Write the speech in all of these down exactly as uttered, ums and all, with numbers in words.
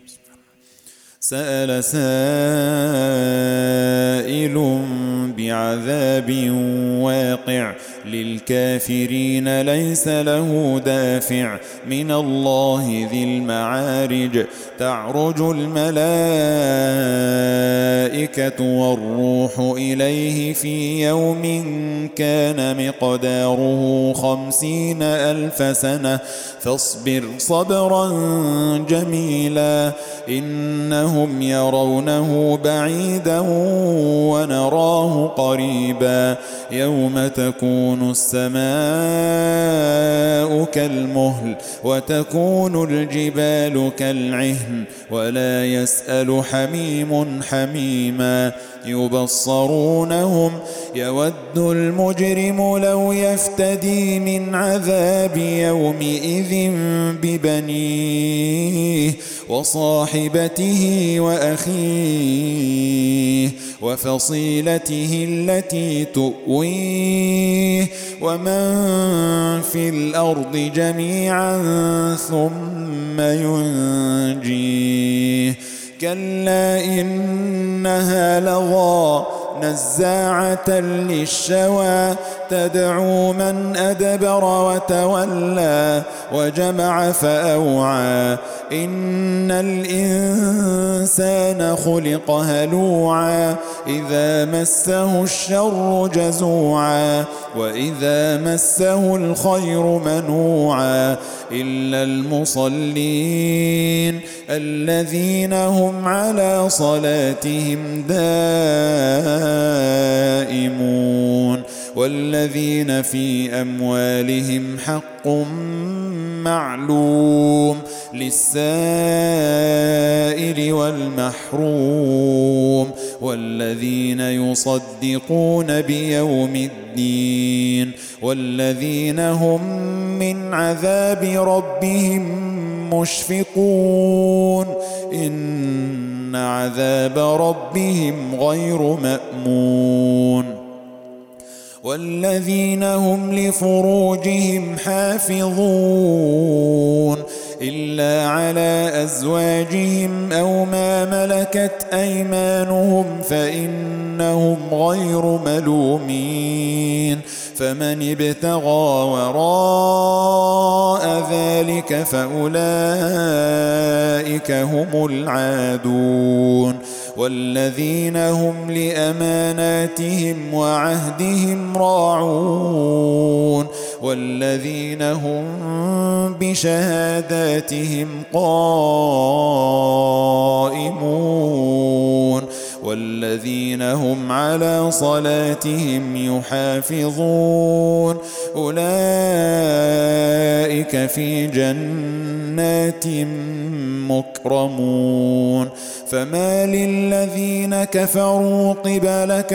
سأل سائل بعذاب واقع للكافرين ليس له دافع من الله ذي المعارج تعرج الملائكة والروح إليه في يوم كان مقداره خمسين ألف سنة فاصبر صبرا جميلا إنهم يرونه بعيدا ونراه قريبا يوم تكون السماء كالمهل وتكون الجبال كالعهن ولا يسأل حميم حميما يبصرونهم يود المجرم لو يفتدي من عذاب يومئذ ببنيه وصاحبته وأخيه وفصيلته التي تؤويه ومن في الأرض جميعا ثم ينجيه كلا إنها لظى نزاعة للشوى تدعو من أدبر وتولى وجمع فأوعى إن الإنسان خلق هلوعا إذا مسه الشر جزوعا وإذا مسه الخير منوعا إلا المصلين الذين هم على صلاتهم دائمون والذين في أموالهم حق معلوم للسائل والمحروم والذين يصدقون بيوم الدين والذين هم من عذاب ربهم مشفقون إن عذاب ربهم غير مأمون والذين هم لفروجهم حافظون إلا على أزواجهم أو ما ملكت أيمانهم فإنهم غير ملومين فمن ابتغى وراء ذلك فأولئك هم العادون والذين هم لأماناتهم وعهدهم راعون والذين هم بشهاداتهم قائمون والذين هم على صلاتهم يحافظون أولئك في جنات مكرمون فما للذين كفروا قبلك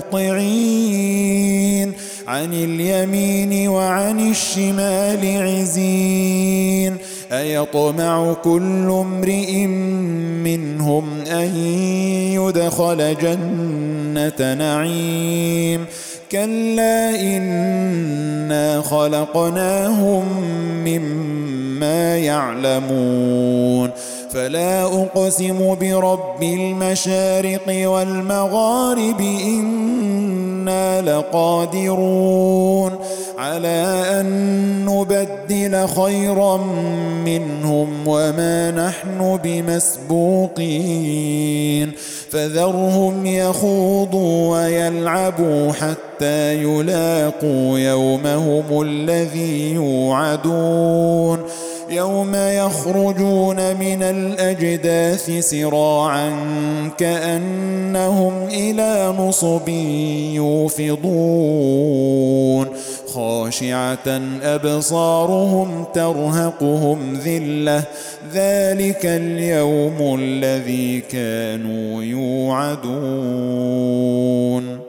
مهطعين عن اليمين وعن الشمال عزين أيطمع كل امرئ منهم أن يدخل جنة نعيم كلا إنا خلقناهم مما يعلمون فلا أقسم برب المشارق والمغارب إنا لقادرون على أن نبدل خيرا منهم وما نحن بمسبوقين فذرهم يخوضوا ويلعبوا حتى يلاقوا يومهم الذي يوعدون يوم يخرجون من الأجداث سراعا كأنهم إلى نصب يوفضون خاشعة أبصارهم ترهقهم ذلة ذلك اليوم الذي كانوا يوعدون.